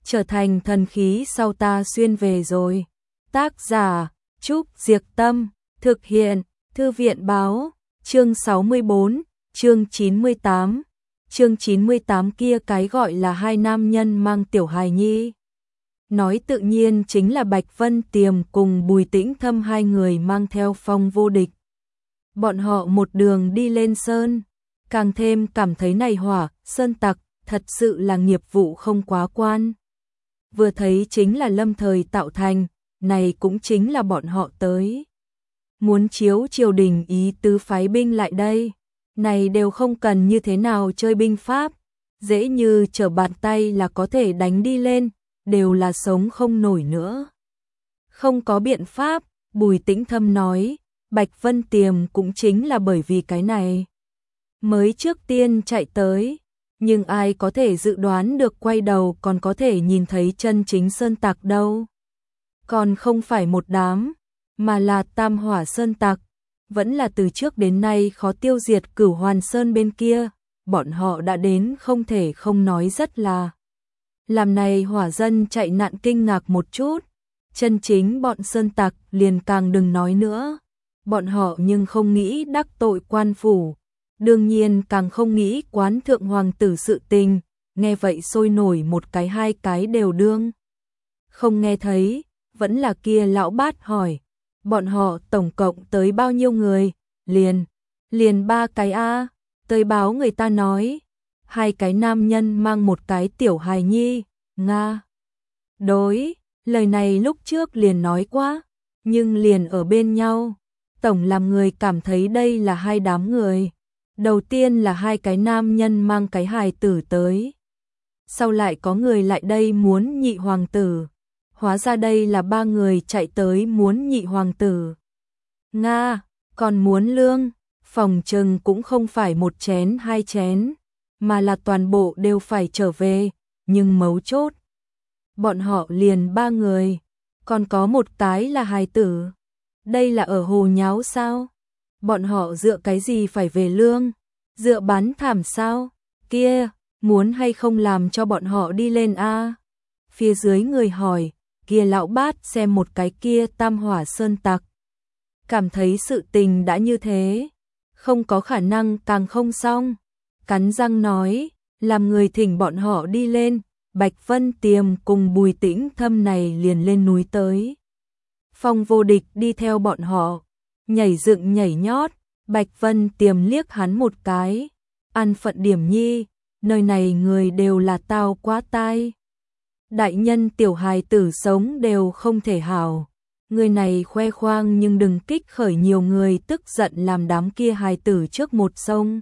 trở thành thần khí sau ta xuyên về rồi. Tác giả Trúc Diệc Tâm, thực hiện Thư viện Báo, chương 64, chương 98. Chương 98 kia cái gọi là hai nam nhân mang tiểu hài nhi. Nói tự nhiên chính là Bạch Vân Tiềm cùng Bùi Tĩnh Thâm hai người mang theo Phong Vô Địch. Bọn họ một đường đi lên sơn, càng thêm cảm thấy này hỏa, sơn tặc, thật sự là nghiệp vụ không quá quan. Vừa thấy chính là lâm thời tạo thành, này cũng chính là bọn họ tới. Muốn chiếu triều đình ý tứ phái binh lại đây, này đều không cần như thế nào chơi binh pháp, dễ như trở bàn tay là có thể đánh đi lên, đều là sống không nổi nữa. Không có biện pháp, Bùi Tĩnh Thâm nói, Bạch Vân Tiềm cũng chính là bởi vì cái này mới trước tiên chạy tới, nhưng ai có thể dự đoán được quay đầu còn có thể nhìn thấy chân chính sơn tặc đâu. Còn không phải một đám, mà là tam hỏa sơn tặc, vẫn là từ trước đến nay khó tiêu diệt Cửu Hoàn Sơn bên kia, bọn họ đã đến không thể không nói rất là. Làm này hỏa dân chạy nạn kinh ngạc một chút, chân chính bọn sơn tặc liền càng đừng nói nữa. Bọn họ nhưng không nghĩ đắc tội quan phủ, đương nhiên càng không nghĩ quán thượng hoàng tử sự tình, nghe vậy sôi nổi một cái hai cái đều đương. Không nghe thấy, vẫn là kia lão bát hỏi, bọn họ tổng cộng tới bao nhiêu người, liền ba cái a. Tới báo người ta nói, hai cái nam nhân mang một cái tiểu hài nhi, Nga. Đối, lời này lúc trước liền nói quá, nhưng liền ở bên nhau, tổng làm người cảm thấy đây là hai đám người. Đầu tiên là hai cái nam nhân mang cái hài tử tới, sau lại có người lại đây muốn nhị hoàng tử, hóa ra đây là ba người chạy tới muốn nhị hoàng tử. Nga, còn muốn lương, phòng trừng cũng không phải một chén hai chén, mà là toàn bộ đều phải trở về, nhưng mấu chốt. Bọn họ liền ba người, còn có một cái là hài tử. Đây là ở hồ nháo sao? Bọn họ dựa cái gì phải về lương? Dựa bán thảm sao? Kia, muốn hay không làm cho bọn họ đi lên a? Phía dưới người hỏi, kia lão bát xem một cái kia tam hỏa sơn tặc. Cảm thấy sự tình đã như thế, không có khả năng càng không xong. Cắn răng nói, làm người thỉnh bọn họ đi lên, Bạch Vân Tiềm cùng Bùi Tĩnh Thâm này liền lên núi tới. Phong Vô Địch đi theo bọn họ, nhảy dựng nhảy nhót, Bạch Vân Tiềm liếc hắn một cái, ăn phận điểm nhi, nơi này người đều là tao quá tai. Đại nhân tiểu hài tử sống đều không thể hảo, người này khoe khoang nhưng đừng kích khởi nhiều người tức giận làm đám kia hài tử trước một sông.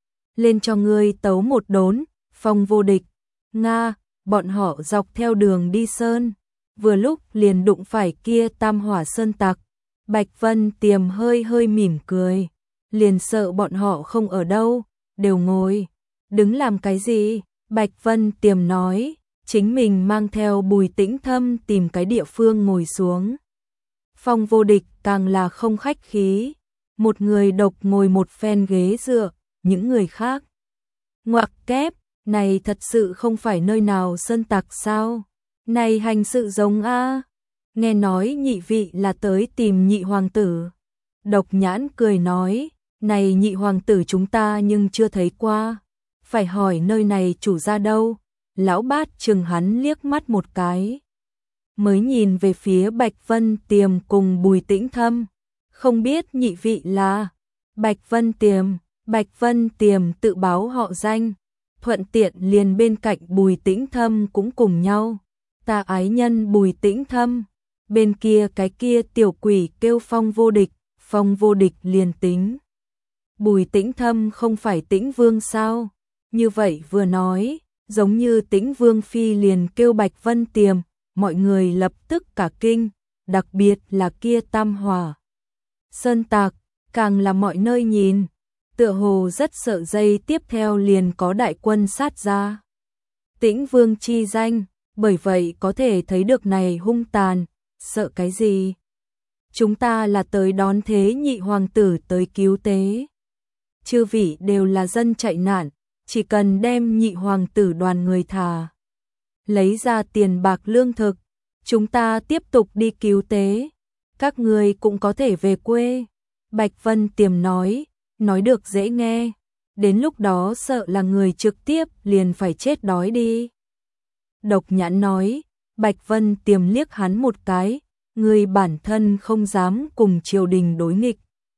Lên cho ngươi tấu một đốn, Phong Vô Địch, Nga, bọn họ dọc theo đường đi sơn, vừa lúc liền đụng phải kia tam hỏa sơn tặc. Bạch Vân Tiềm hơi hơi mỉm cười, liền sợ bọn họ không ở đâu, đều ngồi, đứng làm cái gì? Bạch Vân Tiềm nói, chính mình mang theo Bùi Tĩnh Thâm tìm cái địa phương ngồi xuống. Phong Vô Địch càng là không khách khí, một người độc ngồi một phen ghế dựa, những người khác ngoặc kép, này thật sự không phải nơi nào sơn tặc sao? Này hành sự giống a. Nghe nói nhị vị là tới tìm nhị hoàng tử. Độc Nhãn cười nói, này nhị hoàng tử chúng ta nhưng chưa thấy qua, phải hỏi nơi này chủ gia đâu. Lão bát chừng hắn liếc mắt một cái, mới nhìn về phía Bạch Vân Tiềm cùng Bùi Tĩnh Thâm, không biết nhị vị là. Bạch Vân Tiềm. Bạch Vân Tiềm tự báo họ danh, thuận tiện liền bên cạnh Bùi Tĩnh Thâm cũng cùng nhau. Ta ái nhân Bùi Tĩnh Thâm. Bên kia cái kia tiểu quỷ kêu Phong Vô Địch, Phong Vô Địch liền tính. Bùi Tĩnh Thâm không phải Tĩnh Vương sao? Như vậy vừa nói, giống như Tĩnh Vương phi liền kêu Bạch Vân Tiềm, mọi người lập tức cả kinh, đặc biệt là kia tam hỏa sơn tặc, càng là mọi nơi nhìn, tựa hồ rất sợ dây tiếp theo liền có đại quân sát ra. Tĩnh Vương chi danh, bởi vậy có thể thấy được này hung tàn, sợ cái gì? Chúng ta là tới đón thế nhị hoàng tử tới cứu tế. Chư vị đều là dân chạy nạn, chỉ cần đem nhị hoàng tử đoàn người thả lấy ra tiền bạc lương thực, chúng ta tiếp tục đi cứu tế, các người cũng có thể về quê. Bạch Vân Tiềm nói được dễ nghe, đến lúc đó sợ là người trực tiếp liền phải chết đói đi. Độc Nhãn nói, Bạch Vân Tiềm liếc hắn một cái, người bản thân không dám cùng triều đình đối nghịch,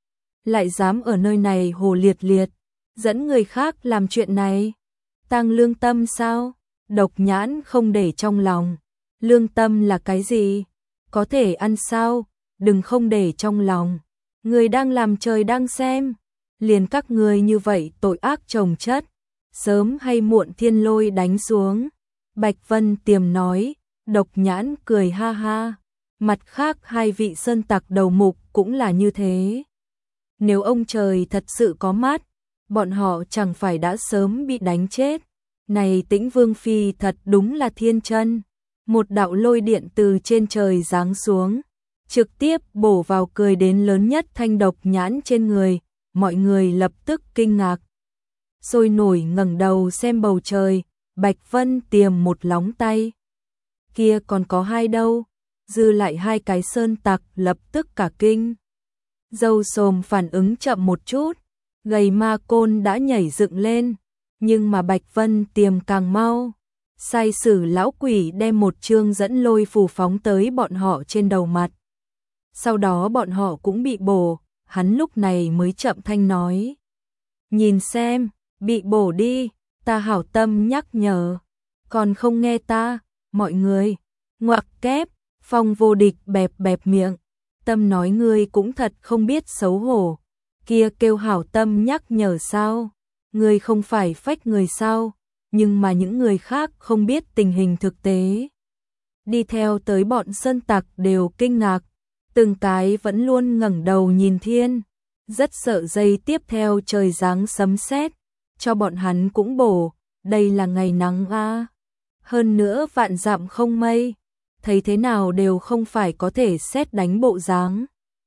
lại dám ở nơi này hồ liệt liệt, dẫn người khác làm chuyện này. Tăng lương tâm sao? Độc Nhãn không để trong lòng. Lương tâm là cái gì? Có thể ăn sao? Đừng không để trong lòng. Người đang làm trời đang xem. Liền các người như vậy tội ác chồng chất, sớm hay muộn thiên lôi đánh xuống. Bạch Vân Tiềm nói, Độc Nhãn cười ha ha. Mặt khác hai vị sơn tặc đầu mục cũng là như thế. Nếu ông trời thật sự có mắt, bọn họ chẳng phải đã sớm bị đánh chết. Này Tĩnh Vương Phi thật đúng là thiên chân. Một đạo lôi điện từ trên trời giáng xuống, trực tiếp bổ vào cười đến lớn nhất thanh Độc Nhãn trên người. Mọi người lập tức kinh ngạc, sôi nổi ngẩng đầu xem bầu trời. Bạch Vân Tiềm một lóng tay, kia còn có hai đâu, dư lại hai cái sơn tặc lập tức cả kinh. Dâu Xồm phản ứng chậm một chút, gầy ma côn đã nhảy dựng lên, nhưng mà Bạch Vân Tiềm càng mau. Sai sử lão quỷ đem một chương dẫn lôi phù phóng tới bọn họ trên đầu mặt. Sau đó bọn họ cũng bị bổ, hắn lúc này mới chậm thanh nói. Nhìn xem, bị bổ đi, ta hảo tâm nhắc nhở, còn không nghe ta, mọi người. Ngoặc kép, Phong Vô Địch bẹp bẹp miệng, tâm nói ngươi cũng thật không biết xấu hổ, kia kêu hảo tâm nhắc nhở sao, ngươi không phải phách người sao, nhưng mà những người khác không biết tình hình thực tế. Đi theo tới bọn sơn tặc đều kinh ngạc, từng cái vẫn luôn ngẩng đầu nhìn thiên, rất sợ giây tiếp theo trời giáng sấm sét, cho bọn hắn cũng bổ, đây là ngày nắng a. Hơn nữa vạn dặm không mây, thấy thế nào đều không phải có thể sét đánh bộ dáng.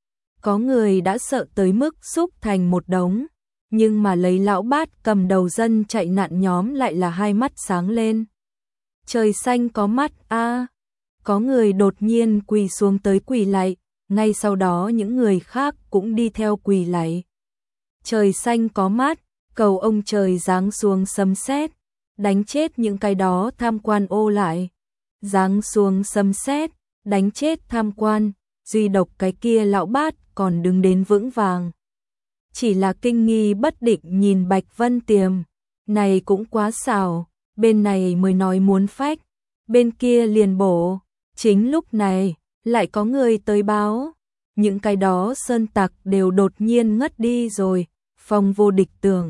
Có người đã sợ tới mức xúc thành một đống, nhưng mà lấy lão bát cầm đầu dân chạy nạn nhóm lại là hai mắt sáng lên. Trời xanh có mắt a. Có người đột nhiên quỳ xuống tới quỳ lạy, ngay sau đó những người khác cũng đi theo quỳ lạy. Trời xanh có mắt, cầu ông trời giáng xuống sấm sét, đánh chết những cái đó tham quan ô lại. Giáng xuống sấm sét, đánh chết tham quan, duy độc cái kia lão bát còn đứng đến vững vàng. Chỉ là kinh nghi bất định nhìn Bạch Vân Tiềm, này cũng quá xảo, bên này mới nói muốn phách, bên kia liền bổ. Chính lúc này, lại có người tới báo, những cái đó sơn tặc đều đột nhiên ngất đi rồi. Phong Vô Địch tưởng,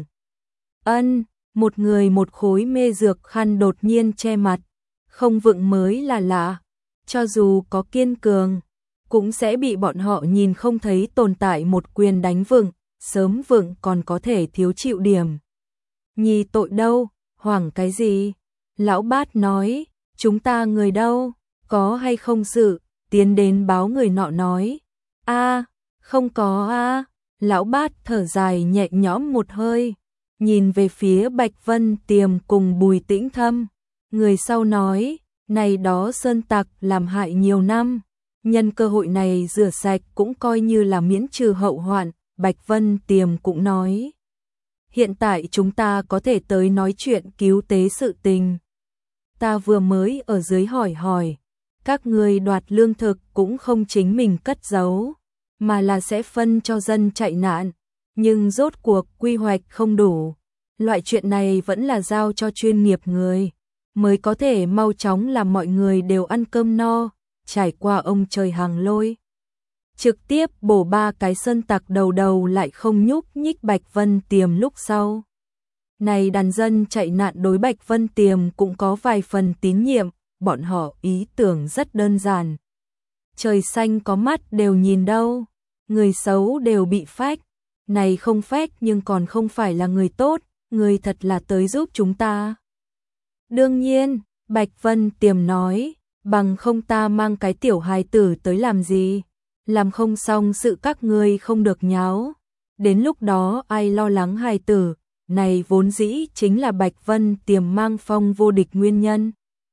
một người một khối mê dược khăn đột nhiên che mặt, không vựng mới là lạ, cho dù có kiên cường, cũng sẽ bị bọn họ nhìn không thấy tồn tại một quyền đánh vựng, sớm vựng còn có thể thiếu chịu điểm. Nhi tội đâu, hoảng cái gì? Lão Bát nói, chúng ta người đâu, có hay không sự, tiến đến báo người nọ nói, không có a. Lão Bát thở dài nhẹ nhõm một hơi, nhìn về phía Bạch Vân Tiềm cùng Bùi Tĩnh Thâm, người sau nói, này đó sơn tặc làm hại nhiều năm, nhân cơ hội này rửa sạch cũng coi như là miễn trừ hậu hoạn. Bạch Vân Tiềm cũng nói, hiện tại chúng ta có thể tới nói chuyện cứu tế sự tình. Ta vừa mới ở dưới hỏi, các người đoạt lương thực cũng không chính mình cất giấu, mà là sẽ phân cho dân chạy nạn, nhưng rốt cuộc quy hoạch không đủ. Loại chuyện này vẫn là giao cho chuyên nghiệp người, mới có thể mau chóng làm mọi người đều ăn cơm no, trải qua ông trời hàng lôi. Trực tiếp bổ ba cái sơn tặc đầu lại không nhúc nhích Bạch Vân Tiềm lúc sau. Này đàn dân chạy nạn đối Bạch Vân Tiềm cũng có vài phần tín nhiệm, bọn họ ý tưởng rất đơn giản. Trời xanh có mắt đều nhìn đâu, người xấu đều bị phách, này không phách nhưng còn không phải là người tốt, người thật là tới giúp chúng ta. Đương nhiên, Bạch Vân Tiềm nói, bằng không ta mang cái tiểu hài tử tới làm gì, làm không xong sự các ngươi không được nháo, đến lúc đó ai lo lắng hài tử, này vốn dĩ chính là Bạch Vân Tiềm mang Phong Vô Địch nguyên nhân.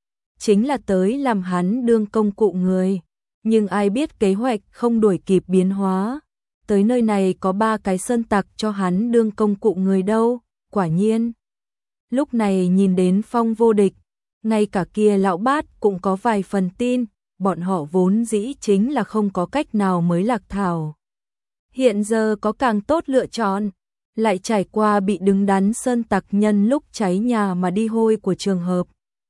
chính là tới làm hắn đương công cụ người. Nhưng ai biết kế hoạch không đuổi kịp biến hóa. Tới nơi này có 3 cái sơn tặc cho hắn đương công cụ người đâu, quả nhiên. Lúc này nhìn đến Phong Vô Địch, ngay cả kia lão bát cũng có vài phần tin, bọn họ vốn dĩ chính là không có cách nào mới lạc thảo. Hiện giờ có càng tốt lựa chọn, lại trải qua bị đứng đắn sơn tặc nhân lúc cháy nhà mà đi hôi của trường hợp.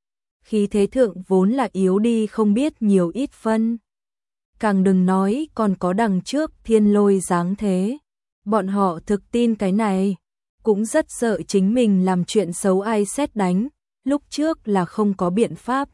Khí thế thượng vốn là yếu đi không biết nhiều ít phân. Càng đừng nói còn có đằng trước thiên lôi dáng thế. Bọn họ thực tin cái này, cũng rất sợ chính mình làm chuyện xấu ai sét đánh, lúc trước là không có biện pháp.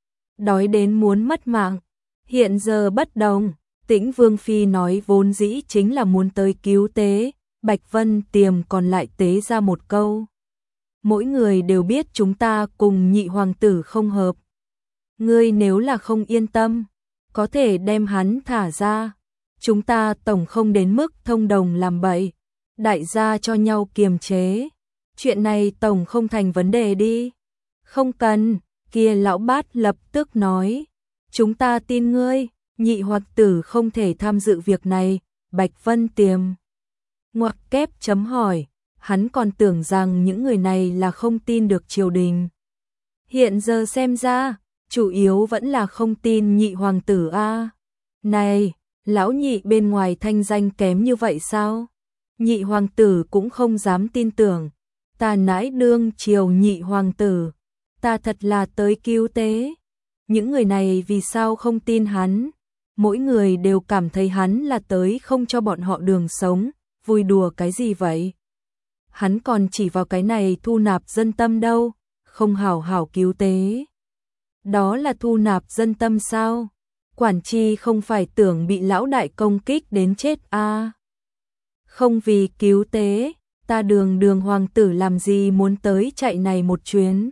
Đói đến muốn mất mạng, hiện giờ bất đồng, Tĩnh Vương Phi nói vốn dĩ chính là muốn tới cứu tế, Bạch Vân Tiềm còn lại tế ra một câu. Mỗi người đều biết chúng ta cùng nhị hoàng tử không hợp. Ngươi nếu là không yên tâm, có thể đem hắn thả ra. Chúng ta tổng không đến mức thông đồng làm bậy, đại gia cho nhau kiềm chế. Chuyện này tổng không thành vấn đề đi. Không cần, kia lão bát lập tức nói. Chúng ta tin ngươi, nhị hoàng tử không thể tham dự việc này, Bạch Vân Tiềm. Ngoặc kép chấm hỏi, hắn còn tưởng rằng những người này là không tin được triều đình. Hiện giờ xem ra, chủ yếu vẫn là không tin nhị hoàng tử a. Này, lão nhị bên ngoài thanh danh kém như vậy sao? Nhị hoàng tử cũng không dám tin tưởng. Ta nãi đương triều nhị hoàng tử, ta thật là tới cứu tế. Những người này vì sao không tin hắn? Mỗi người đều cảm thấy hắn là tới không cho bọn họ đường sống, vui đùa cái gì vậy? Hắn còn chỉ vào cái này thu nạp dân tâm đâu, không hảo hảo cứu tế. Đó là thu nạp dân tâm sao? Quản chi không phải tưởng bị lão đại công kích đến chết a. Không vì cứu tế, ta đường hoàng tử làm gì muốn tới chạy này một chuyến.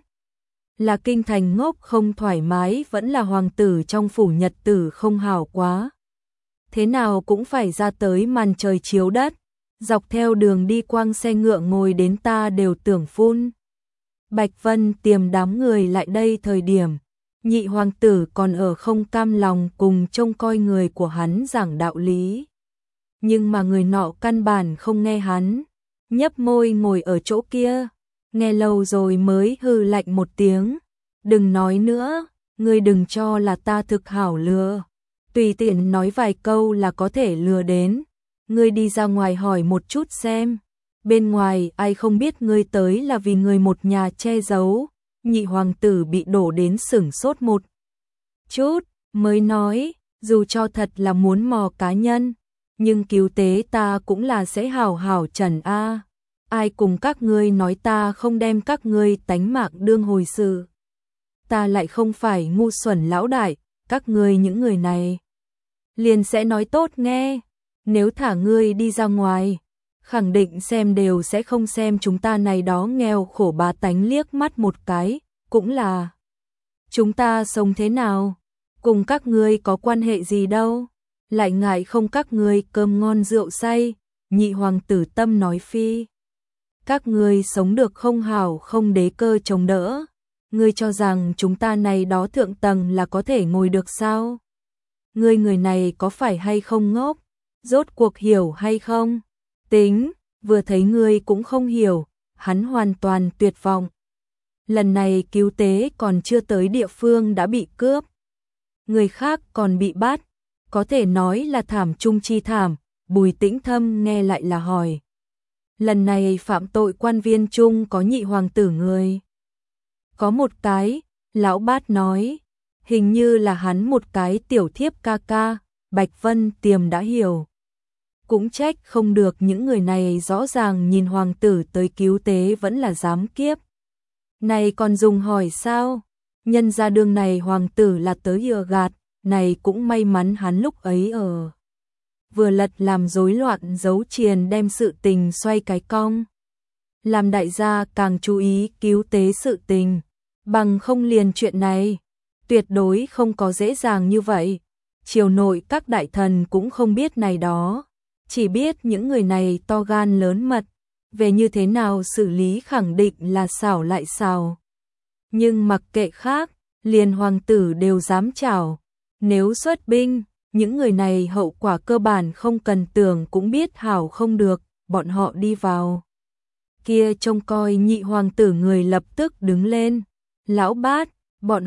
Là kinh thành ngốc không thoải mái vẫn là hoàng tử trong phủ nhật tử không hảo quá. Thế nào cũng phải ra tới màn trời chiếu đất, dọc theo đường đi quang xe ngựa ngồi đến ta đều tưởng phun. Bạch Vân Tiềm đám người lại đây thời điểm, nhị hoàng tử còn ở không cam lòng cùng trông coi người của hắn giảng đạo lý. Nhưng mà người nọ căn bản không nghe hắn, nhấp môi ngồi ở chỗ kia, nghe lâu rồi mới hừ lạnh một tiếng. Đừng nói nữa, ngươi đừng cho là ta thực hảo lừa. Tùy tiện nói vài câu là có thể lừa đến. Ngươi đi ra ngoài hỏi một chút xem. Bên ngoài ai không biết ngươi tới là vì người một nhà che giấu. Nhị hoàng tử bị đổ đến sửng sốt một chút, mới nói, dù cho thật là muốn mò cá nhân, nhưng cứu tế ta cũng là sẽ hảo hảo trần a. Ai cùng các ngươi nói ta không đem các ngươi tánh mạng đương hồi sự. Ta lại không phải ngu xuẩn lão đại, các ngươi những người này liền sẽ nói tốt nghe. Nếu thả ngươi đi ra ngoài, khẳng định xem đều sẽ không xem chúng ta này đó nghèo khổ bá tánh liếc mắt một cái, cũng là chúng ta sống thế nào, cùng các ngươi có quan hệ gì đâu, lại ngại không các ngươi cơm ngon rượu say. Nhị hoàng tử tâm nói phi. Các ngươi sống được không hảo không đế cơ chống đỡ, ngươi cho rằng chúng ta này đó thượng tầng là có thể ngồi được sao? Ngươi người này có phải hay không ngốc, rốt cuộc hiểu hay không? Tính, vừa thấy ngươi cũng không hiểu, hắn hoàn toàn tuyệt vọng. Lần này cứu tế còn chưa tới địa phương đã bị cướp. Người khác còn bị bắt, có thể nói là thảm trung chi thảm. Bùi Tĩnh Thâm nghe lại là hỏi. Lần này phạm tội quan viên chung có nhị hoàng tử người. Có một cái, lão bát nói, hình như là hắn một cái tiểu thiếp ca ca. Bạch Vân Tiềm đã hiểu. Cũng trách không được những người này rõ ràng nhìn hoàng tử tới cứu tế vẫn là dám kiếp. Này còn dùng hỏi sao? Nhân ra đường này hoàng tử là tới lừa gạt, này cũng may mắn hắn lúc ấy ở. Vừa lật làm rối loạn giấu triền đem sự tình xoay cái cong. Làm đại gia càng chú ý cứu tế sự tình, bằng không liền chuyện này. Tuyệt đối không có dễ dàng như vậy. Triều nội các đại thần cũng không biết này đó. Chỉ biết những người này to gan lớn mật. Về như thế nào xử lý khẳng định là xảo lại xảo. Nhưng mặc kệ khác, liền hoàng tử đều dám chảo. Nếu xuất binh, những người này hậu quả cơ bản không cần tưởng cũng biết hảo không được, bọn họ đi vào. Kia trông coi nhị hoàng tử người lập tức đứng lên. Lão Bát, bọn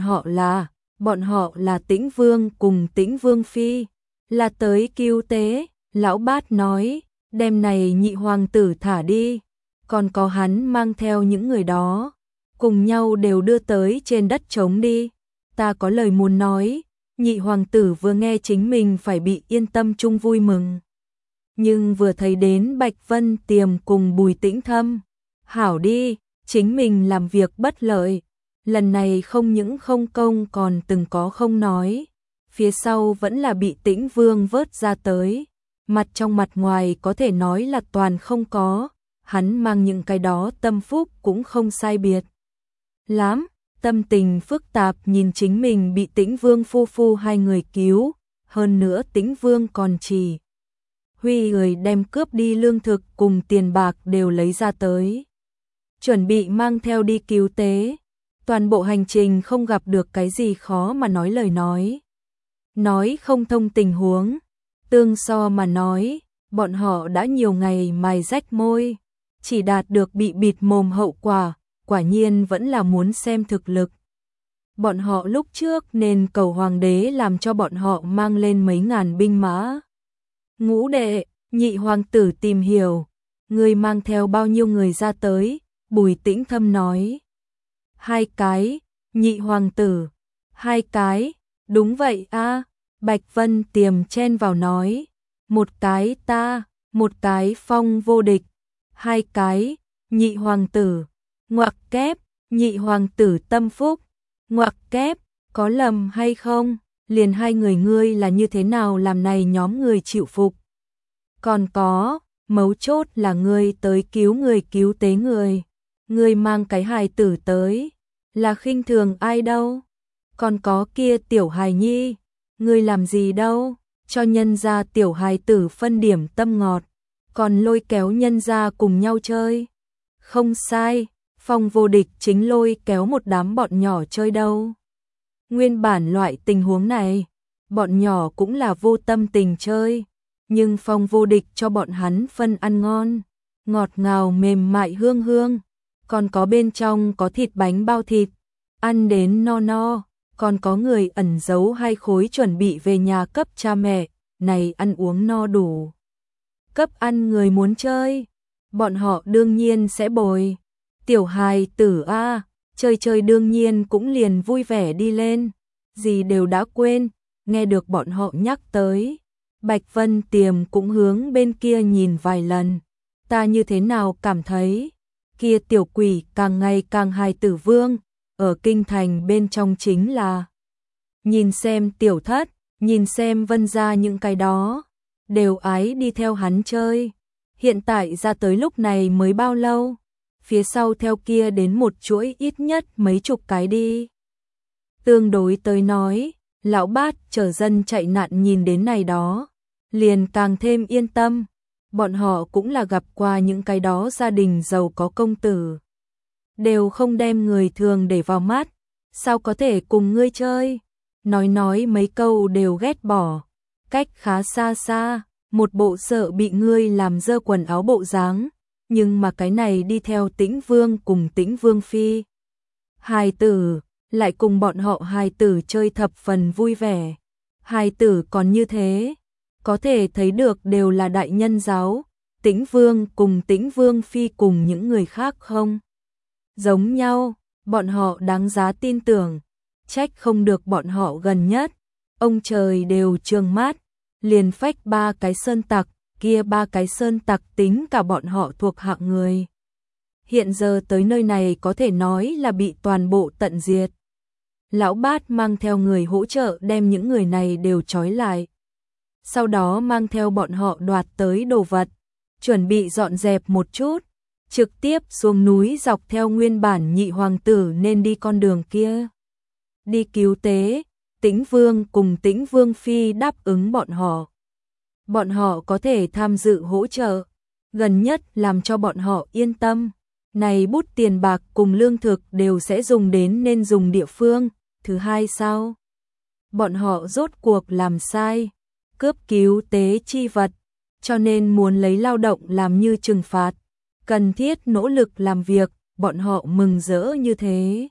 họ là Tĩnh Vương cùng Tĩnh Vương Phi, là tới cứu tế. Lão Bát nói, đem này nhị hoàng tử thả đi, còn có hắn mang theo những người đó, cùng nhau đều đưa tới trên đất trống đi. Ta có lời muốn nói. Nhị hoàng tử vừa nghe chính mình phải bị yên tâm chung vui mừng. Nhưng vừa thấy đến Bạch Vân Tiềm cùng Bùi Tĩnh Thâm, hảo đi, chính mình làm việc bất lợi. Lần này không những không công còn từng có không nói. Phía sau vẫn là bị Tĩnh Vương vớt ra tới. Mặt trong mặt ngoài có thể nói là toàn không có. Hắn mang những cái đó tâm phúc cũng không sai biệt lắm. Tâm tình phức tạp nhìn chính mình bị Tĩnh Vương phu phu hai người cứu. Hơn nữa Tĩnh Vương còn chỉ huy người đem cướp đi lương thực cùng tiền bạc đều lấy ra tới, chuẩn bị mang theo đi cứu tế. Toàn bộ hành trình không gặp được cái gì khó mà nói lời nói không thông tình huống. Tương so mà nói, bọn họ đã nhiều ngày mài rách môi, chỉ đạt được bị bịt mồm hậu quả, quả nhiên vẫn là muốn xem thực lực. Bọn họ lúc trước nên cầu hoàng đế làm cho bọn họ mang lên mấy ngàn binh mã. Ngũ đệ, nhị hoàng tử tìm hiểu, người mang theo bao nhiêu người ra tới? Bùi Tĩnh Thâm nói. 2 cái, nhị hoàng tử. 2 cái, đúng vậy a. Bạch Vân Tiềm chen vào nói. 1 cái ta, 1 cái Phong Vô Địch. 2 cái, nhị hoàng tử. Ngoặc kép, nhị hoàng tử tâm phúc. Ngoặc kép, có lầm hay không? Liền 2 người ngươi là như thế nào làm này nhóm người chịu phục? Còn có, mấu chốt là ngươi tới cứu người cứu tế người. Ngươi mang cái hài tử tới, là khinh thường ai đâu? Còn có kia tiểu hài nhi, ngươi làm gì đâu? Cho nhân gia tiểu hài tử phân điểm tâm ngọt, còn lôi kéo nhân gia cùng nhau chơi. Không sai, Phong Vô Địch chính lôi kéo một đám bọn nhỏ chơi đâu. Nguyên bản loại tình huống này, bọn nhỏ cũng là vô tâm tình chơi, nhưng Phong Vô Địch cho bọn hắn phân ăn ngon, ngọt ngào mềm mại hương hương, còn có bên trong có thịt bánh bao thịt, ăn đến no no, còn có người ẩn giấu 2 khối chuẩn bị về nhà cấp cha mẹ, này ăn uống no đủ. Cấp ăn người muốn chơi, bọn họ đương nhiên sẽ bồi. Tiểu hài tử a, chơi chơi đương nhiên cũng liền vui vẻ đi lên, gì đều đã quên, nghe được bọn họ nhắc tới. Bạch Vân Tiềm cũng hướng bên kia nhìn vài lần, ta như thế nào cảm thấy, kia tiểu quỷ càng ngày càng hài tử vương, ở kinh thành bên trong chính là. Nhìn xem tiểu thất, nhìn xem Vân gia những cái đó, đều ái đi theo hắn chơi. Hiện tại ra tới lúc này mới bao lâu, phía sau theo kia đến một chuỗi ít nhất mấy chục cái đi. Tương đối tới nói, lão Bát chở dân chạy nạn nhìn đến này đó, liền càng thêm yên tâm. Bọn họ cũng là gặp qua những cái đó gia đình giàu có công tử, đều không đem người thường để vào mắt, sao có thể cùng ngươi chơi? Nói mấy câu đều ghét bỏ, cách khá xa xa, một bộ sợ bị ngươi làm dơ quần áo bộ dáng, nhưng mà cái này đi theo Tĩnh Vương cùng Tĩnh Vương Phi. Hài tử, lại cùng bọn họ hài tử chơi thập phần vui vẻ. Hài tử còn như thế, có thể thấy được đều là đại nhân giáo, Tĩnh Vương cùng Tĩnh Vương Phi cùng những người khác không giống nhau, bọn họ đáng giá tin tưởng, trách không được bọn họ gần nhất, ông trời đều trương mát, liền phách 3 cái sơn tặc, kia 3 cái sơn tặc tính cả bọn họ thuộc hạng người. Hiện giờ tới nơi này có thể nói là bị toàn bộ tận diệt. Lão Bát mang theo người hỗ trợ đem những người này đều trói lại. Sau đó mang theo bọn họ đoạt tới đồ vật, chuẩn bị dọn dẹp một chút, trực tiếp xuống núi dọc theo nguyên bản nhị hoàng tử nên đi con đường kia. Đi cứu tế, Tĩnh Vương cùng Tĩnh Vương Phi đáp ứng bọn họ. Bọn họ có thể tham dự hỗ trợ, gần nhất làm cho bọn họ yên tâm. Này bút tiền bạc cùng lương thực đều sẽ dùng đến nên dùng địa phương, thứ hai sao? Bọn họ rốt cuộc làm sai, cướp cứu tế chi vật, cho nên muốn lấy lao động làm như trừng phạt, cần thiết nỗ lực làm việc, bọn họ mừng rỡ như thế.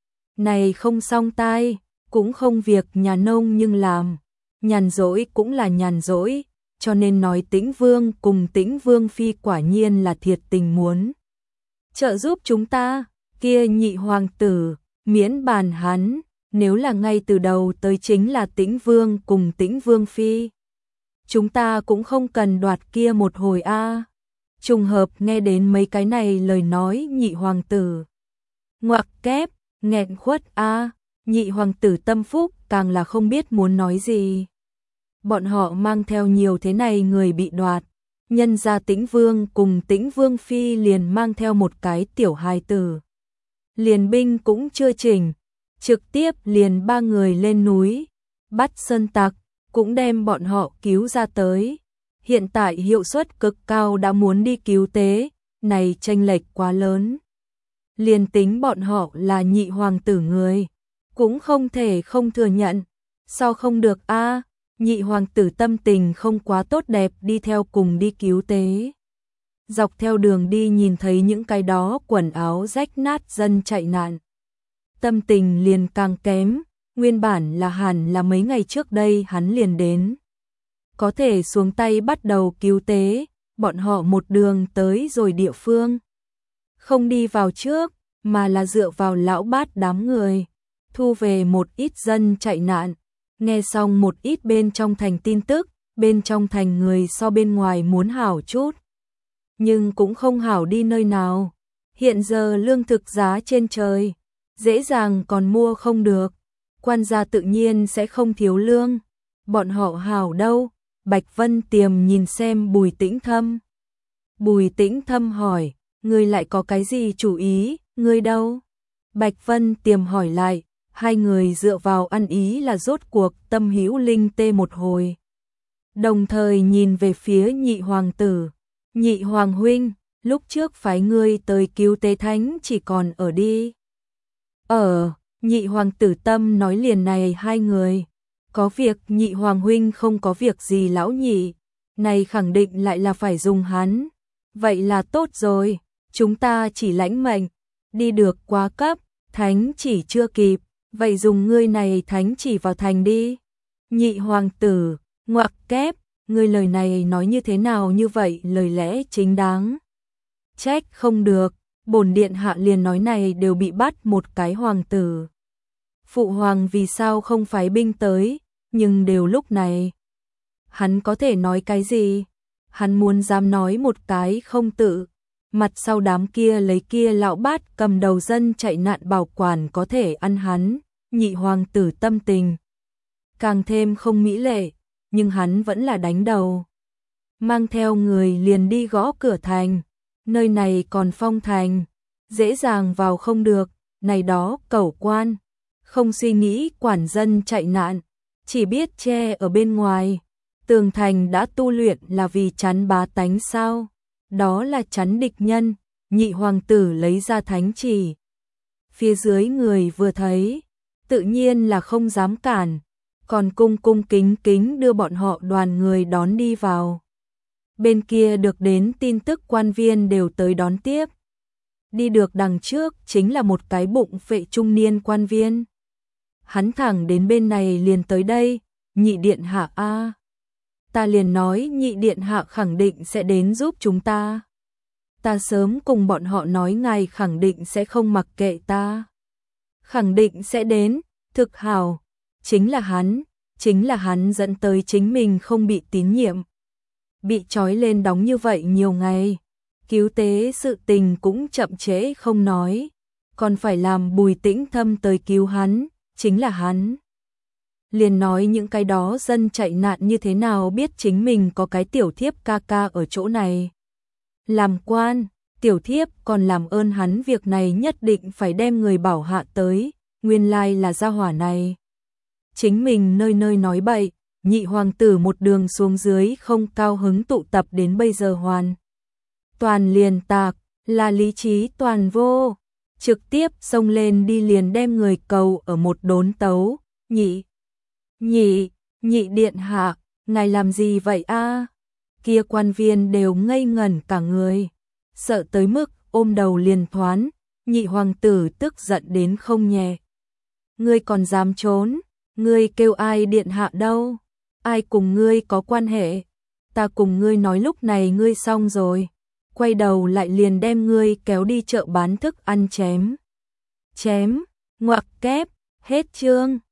Này không song tai, cũng không việc nhà nông nhưng làm, nhàn rỗi cũng là nhàn rỗi, cho nên nói Tĩnh Vương cùng Tĩnh Vương Phi quả nhiên là thiệt tình muốn trợ giúp chúng ta, kia nhị hoàng tử, miễn bàn hắn, nếu là ngay từ đầu tới chính là Tĩnh Vương cùng Tĩnh Vương Phi. Chúng ta cũng không cần đoạt kia một hồi a. Trùng hợp nghe đến mấy cái này lời nói nhị hoàng tử. Ngoặc kép, nghẹn khuất a, nhị hoàng tử tâm phúc càng là không biết muốn nói gì. Bọn họ mang theo nhiều thế này người bị đoạt, nhân ra Tĩnh Vương cùng Tĩnh Vương Phi liền mang theo một cái tiểu hài tử. Liền binh cũng chưa chỉnh, trực tiếp liền 3 người lên núi, bắt sơn tặc, cũng đem bọn họ cứu ra tới. Hiện tại hiệu suất cực cao đã muốn đi cứu tế, này chênh lệch quá lớn. Liền tính bọn họ là nhị hoàng tử người, cũng không thể không thừa nhận. Sao không được a? Nhị hoàng tử tâm tình không quá tốt đẹp đi theo cùng đi cứu tế. Dọc theo đường đi nhìn thấy những cái đó quần áo rách nát dân chạy nạn. Tâm tình liền càng kém, nguyên bản là hẳn là mấy ngày trước đây hắn liền đến. Có thể xuống tay bắt đầu cứu tế, bọn họ một đường tới rồi địa phương. Không đi vào trước, mà là dựa vào lão bát đám người, thu về một ít dân chạy nạn. Nghe xong một ít bên trong thành tin tức, bên trong thành người so bên ngoài muốn hảo chút. Nhưng cũng không hảo đi nơi nào. Hiện giờ lương thực giá trên trời, dễ dàng còn mua không được. Quan gia tự nhiên sẽ không thiếu lương. Bọn họ hảo đâu? Bạch Vân Tiềm nhìn xem Bùi Tĩnh Thâm. Bùi Tĩnh Thâm hỏi, ngươi lại có cái gì chủ ý, ngươi đâu? Bạch Vân Tiềm hỏi lại, hai người dựa vào ăn ý là rốt cuộc tâm hữu linh tê một hồi. Đồng thời nhìn về phía nhị hoàng tử, nhị hoàng huynh, lúc trước phái ngươi tới cứu tế thánh chỉ còn ở đi. Nhị hoàng tử tâm nói liền này hai người. Có việc nhị hoàng huynh không có việc gì lão nhị, này khẳng định lại là phải dùng hắn. Vậy là tốt rồi, chúng ta chỉ lãnh mệnh, đi được quá cấp, thánh chỉ chưa kịp, vậy dùng ngươi này thánh chỉ vào thành đi. Nhị hoàng tử, ngoặc kép, ngươi lời này nói như thế nào như vậy lời lẽ chính đáng. Trách không được, bổn điện hạ liền nói này đều bị bắt một cái hoàng tử. Phụ hoàng vì sao không phái binh tới, nhưng đều lúc này. Hắn có thể nói cái gì? Hắn muốn dám nói một cái không tự. Mặt sau đám kia lấy kia lão bát cầm đầu dân chạy nạn bảo quản có thể ăn hắn. Nhị hoàng tử tâm tình càng thêm không mỹ lệ, nhưng hắn vẫn là đánh đầu. Mang theo người liền đi gõ cửa thành. Nơi này còn phong thành, dễ dàng vào không được, này đó cẩu quan. Không suy nghĩ quản dân chạy nạn, chỉ biết che ở bên ngoài. Tường thành đã tu luyện là vì chắn bá tánh sao? Đó là chắn địch nhân. Nhị hoàng tử lấy ra thánh chỉ. Phía dưới người vừa thấy, tự nhiên là không dám cản, còn cung cung kính kính đưa bọn họ đoàn người đón đi vào. Bên kia được đến tin tức quan viên đều tới đón tiếp. Đi được đằng trước chính là một cái bụng phệ trung niên quan viên. Hắn thẳng đến bên này liền tới đây, nhị điện hạ a. Ta liền nói nhị điện hạ khẳng định sẽ đến giúp chúng ta. Ta sớm cùng bọn họ nói ngài khẳng định sẽ không mặc kệ ta. Khẳng định sẽ đến, thực hào, chính là hắn dẫn tới chính mình không bị tín nhiệm. Bị trói lên đóng như vậy nhiều ngày, cứu tế sự tình cũng chậm trễ không nói, còn phải làm Bùi Tĩnh Thâm tới cứu hắn, chính là hắn. Liền nói những cái đó dân chạy nạn như thế nào biết chính mình có cái tiểu thiếp ca ca ở chỗ này. Làm quan, tiểu thiếp còn làm ơn hắn việc này nhất định phải đem người bảo hạ tới, nguyên lai là gia hỏa này. Chính mình nơi nơi nói bậy, nhị hoàng tử một đường xuống dưới không cao hứng tụ tập đến bây giờ hoàn. Toàn liền tạc, là lý trí toàn vô. trực tiếp xông lên đi liền đem người cầu ở một đốn tấu, nhị điện hạ, ngài làm gì vậy a? Kia quan viên đều ngây ngẩn cả người, sợ tới mức ôm đầu liền thoán, nhị hoàng tử tức giận đến không nhẹ. Ngươi còn dám trốn, ngươi kêu ai điện hạ đâu, ai cùng ngươi có quan hệ, ta cùng ngươi nói lúc này ngươi xong rồi, quay đầu lại liền đem ngươi kéo đi chợ bán thức ăn chém, ngoặc kép, hết chương.